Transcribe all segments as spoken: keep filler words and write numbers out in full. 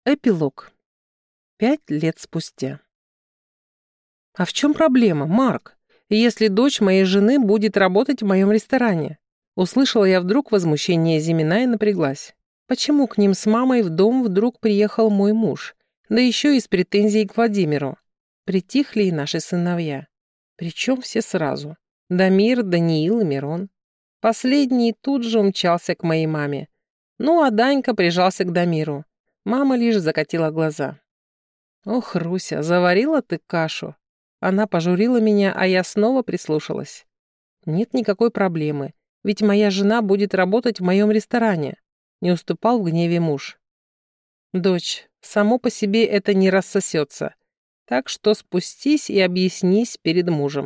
Эпилог. Пять лет спустя. А в чем проблема, Марк, если дочь моей жены будет работать в моем ресторане? Услышала я вдруг возмущение Зимина и напряглась. Почему к ним с мамой в дом вдруг приехал мой муж? Да еще и с претензией к Владимиру. Притихли и наши сыновья. Причем все сразу. Дамир, Даниил и Мирон. Последний тут же умчался к моей маме. Ну, а Данька прижался к Дамиру. Мама лишь закатила глаза. «Ох, Руся, заварила ты кашу!» Она пожурила меня, а я снова прислушалась. «Нет никакой проблемы, ведь моя жена будет работать в моем ресторане», — не уступал в гневе муж. «Дочь, само по себе это не рассосется, так что спустись и объяснись перед мужем».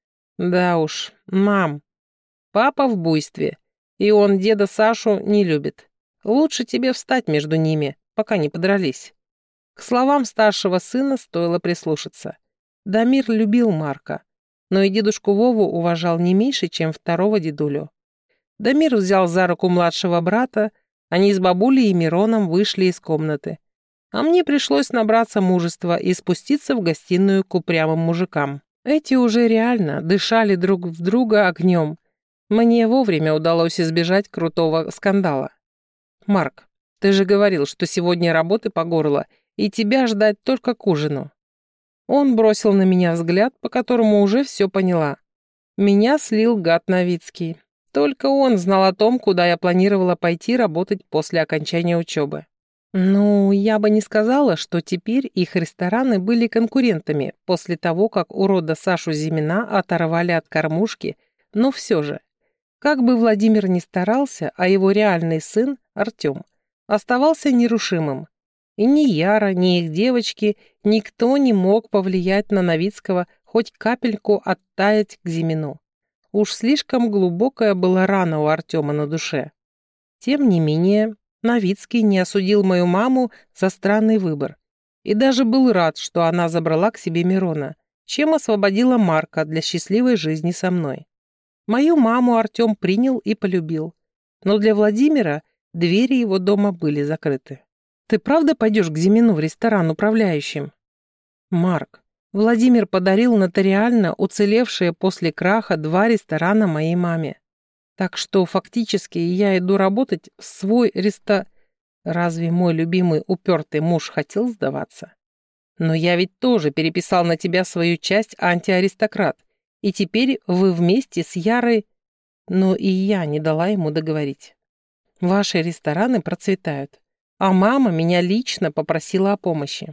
«Да уж, мам, папа в буйстве, и он деда Сашу не любит. Лучше тебе встать между ними, пока не подрались». К словам старшего сына стоило прислушаться. Дамир любил Марка, но и дедушку Вову уважал не меньше, чем второго дедулю. Дамир взял за руку младшего брата, они с бабулей и Мироном вышли из комнаты. А мне пришлось набраться мужества и спуститься в гостиную к упрямым мужикам. Эти уже реально дышали друг в друга огнем. Мне вовремя удалось избежать крутого скандала. «Марк, ты же говорил, что сегодня работы по горло, и тебя ждать только к ужину». Он бросил на меня взгляд, по которому уже все поняла. Меня слил гад Новицкий. Только он знал о том, куда я планировала пойти работать после окончания учебы. Ну, я бы не сказала, что теперь их рестораны были конкурентами после того, как урода Сашу Зимина оторвали от кормушки, но все же. Как бы Владимир ни старался, а его реальный сын, Артем, оставался нерушимым. И ни Яра, ни их девочки, никто не мог повлиять на Новицкого хоть капельку оттаять к Зимину. Уж слишком глубокая была рана у Артема на душе. Тем не менее, Новицкий не осудил мою маму за странный выбор. И даже был рад, что она забрала к себе Мирона, чем освободила Марка для счастливой жизни со мной. Мою маму Артем принял и полюбил. Но для Владимира двери его дома были закрыты. «Ты правда пойдешь к Зимину в ресторан управляющим?» «Марк, Владимир подарил нотариально уцелевшие после краха два ресторана моей маме. Так что фактически я иду работать в свой реста...» Разве мой любимый упертый муж хотел сдаваться? «Но я ведь тоже переписал на тебя свою часть антиаристократ, и теперь вы вместе с Ярой...» Но и я не дала ему договорить. «Ваши рестораны процветают. А мама меня лично попросила о помощи».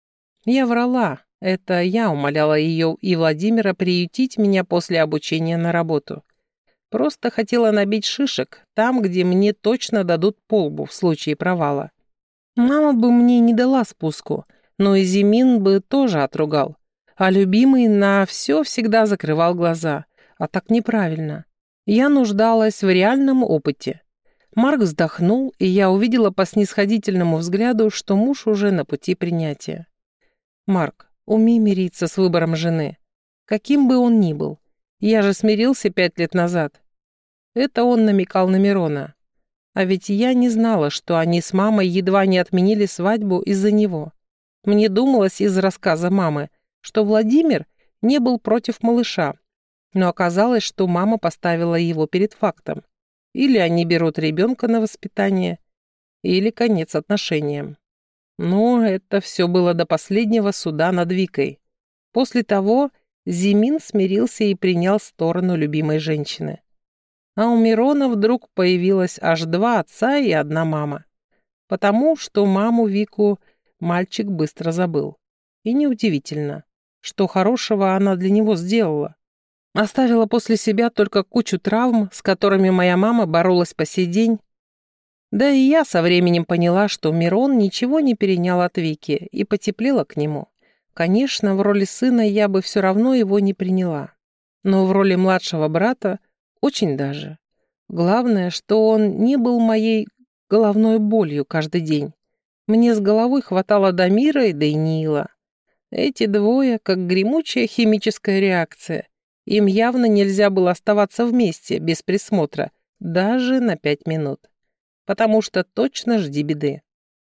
Я врала. Это я умоляла ее и Владимира приютить меня после обучения на работу. Просто хотела набить шишек там, где мне точно дадут по лбу в случае провала. Мама бы мне не дала спуску, но и Зимин бы тоже отругал. А любимый на все всегда закрывал глаза. А так неправильно. Я нуждалась в реальном опыте. Марк вздохнул, и я увидела по снисходительному взгляду, что муж уже на пути принятия. «Марк, умей мириться с выбором жены, каким бы он ни был. Я же смирился пять лет назад». Это он намекал на Мирона. А ведь я не знала, что они с мамой едва не отменили свадьбу из-за него. Мне думалось из рассказа мамы, что Владимир не был против малыша, но оказалось, что мама поставила его перед фактом. Или они берут ребенка на воспитание, или конец отношениям. Но это все было до последнего суда над Викой. После того Зимин смирился и принял сторону любимой женщины. А у Мирона вдруг появилось аж два отца и одна мама. Потому что маму Вику мальчик быстро забыл. И неудивительно, что хорошего она для него сделала. Оставила после себя только кучу травм, с которыми моя мама боролась по сей день. Да и я со временем поняла, что Мирон ничего не перенял от Вики и потеплела к нему. Конечно, в роли сына я бы все равно его не приняла. Но в роли младшего брата очень даже. Главное, что он не был моей головной болью каждый день. Мне с головой хватало Дамира и Даниила. Эти двое, как гремучая химическая реакция. Им явно нельзя было оставаться вместе, без присмотра, даже на пять минут. Потому что точно жди беды.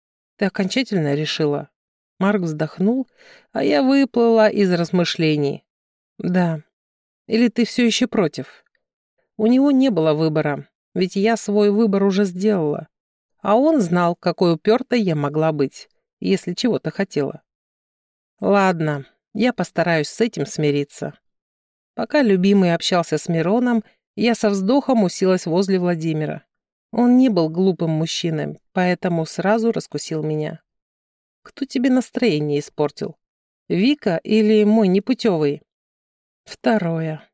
Ты окончательно решила?» Марк вздохнул, а я выплыла из размышлений. «Да. Или ты все еще против?» У него не было выбора, ведь я свой выбор уже сделала. А он знал, какой упертой я могла быть, если чего-то хотела. Ладно, я постараюсь с этим смириться. Пока любимый общался с Мироном, я со вздохом уселась возле Владимира. Он не был глупым мужчиной, поэтому сразу раскусил меня. Кто тебе настроение испортил? Вика или мой непутевый? Второе.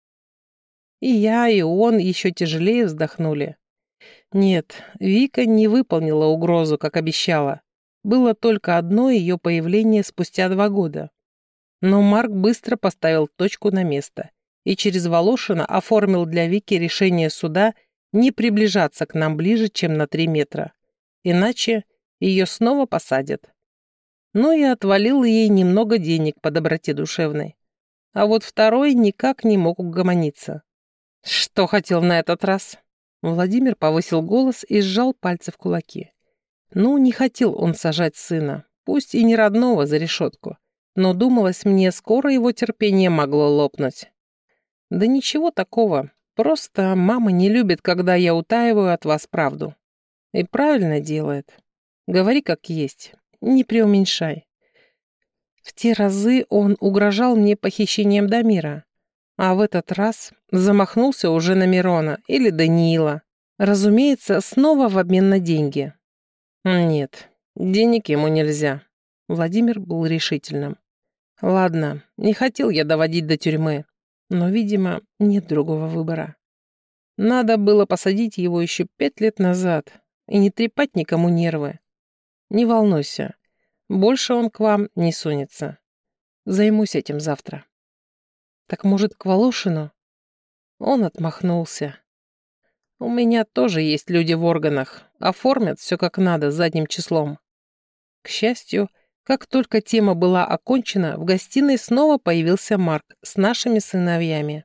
И я, и он еще тяжелее вздохнули. Нет, Вика не выполнила угрозу, как обещала. Было только одно ее появление спустя два года. Но Марк быстро поставил точку на место и через Волошина оформил для Вики решение суда не приближаться к нам ближе, чем на три метра. Иначе ее снова посадят. Ну и отвалил ей немного денег по доброте душевной. А вот второй никак не мог угомониться. «Что хотел на этот раз?» Владимир повысил голос и сжал пальцы в кулаки. Ну, не хотел он сажать сына, пусть и не родного, за решетку, но думалось мне, скоро его терпение могло лопнуть. Да ничего такого, просто мама не любит, когда я утаиваю от вас правду. И правильно делает. Говори как есть, не преуменьшай. В те разы он угрожал мне похищением Дамира. А в этот раз замахнулся уже на Мирона или Даниила. Разумеется, снова в обмен на деньги. Нет, денег ему нельзя. Владимир был решительным. Ладно, не хотел я доводить до тюрьмы, но, видимо, нет другого выбора. Надо было посадить его еще пять лет назад и не трепать никому нервы. Не волнуйся, больше он к вам не сунется. Займусь этим завтра. Так, может, к Волошину? Он отмахнулся. У меня тоже есть люди в органах. Оформят все как надо задним числом. К счастью, как только тема была окончена, в гостиной снова появился Марк с нашими сыновьями.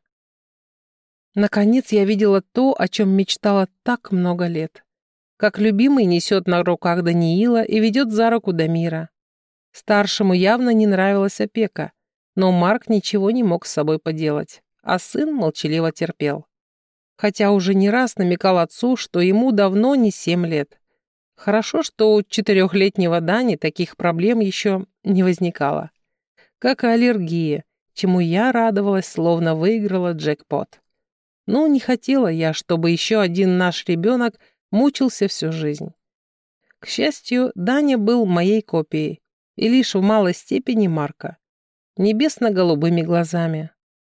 Наконец я видела то, о чем мечтала так много лет. Как любимый несет на руках Даниила и ведет за руку Дамира. Старшему явно не нравилась опека, но Марк ничего не мог с собой поделать, а сын молчаливо терпел. Хотя уже не раз намекал отцу, что ему давно не семь лет. Хорошо, что у четырехлетнего Дани таких проблем еще не возникало. Как и аллергия, чему я радовалась, словно выиграла джекпот. Ну, не хотела я, чтобы еще один наш ребенок мучился всю жизнь. К счастью, Даня был моей копией, и лишь в малой степени Марка. Небесно-голубыми глазами.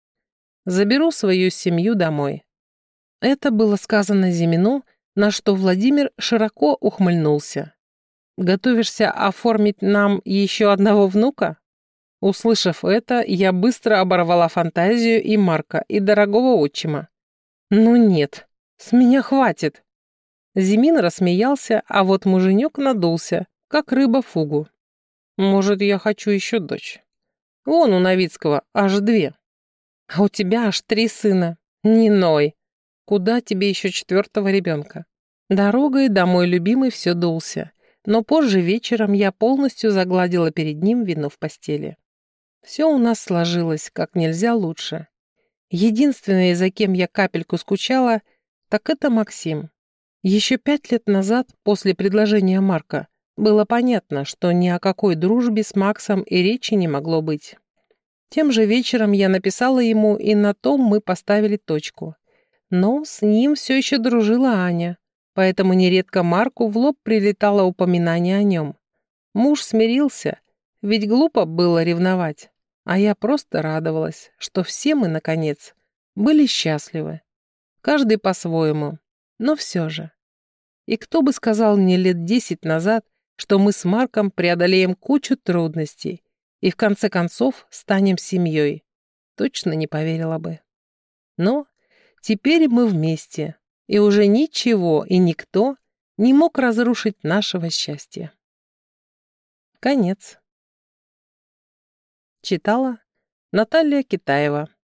Заберу свою семью домой. Это было сказано Зимину, на что Владимир широко ухмыльнулся. Готовишься оформить нам еще одного внука? Услышав это, я быстро оборвала фантазию и Марка, и дорогого отчима. Ну нет, с меня хватит. Зимин рассмеялся, а вот муженек надулся, как рыба фугу. Может, я хочу еще дочь? Вон у Новицкого аж две. А у тебя аж три сына. Не ной. Куда тебе еще четвертого ребенка? Дорогой домой любимый все дулся, но позже вечером я полностью загладила перед ним вину в постели. Все у нас сложилось как нельзя лучше. Единственное, за кем я капельку скучала, так это Максим. Еще пять лет назад, после предложения Марка, было понятно, что ни о какой дружбе с Максом и речи не могло быть. Тем же вечером я написала ему, и на том мы поставили точку. Но с ним все еще дружила Аня, поэтому нередко Марку в лоб прилетало упоминание о нем. Муж смирился, ведь глупо было ревновать, а я просто радовалась, что все мы, наконец, были счастливы. Каждый по-своему, но все же. И кто бы сказал мне лет десять назад, что мы с Марком преодолеем кучу трудностей и в конце концов станем семьей, точно не поверила бы. Но теперь мы вместе, и уже ничего и никто не мог разрушить нашего счастья. Конец. Читала Наталья Китаева.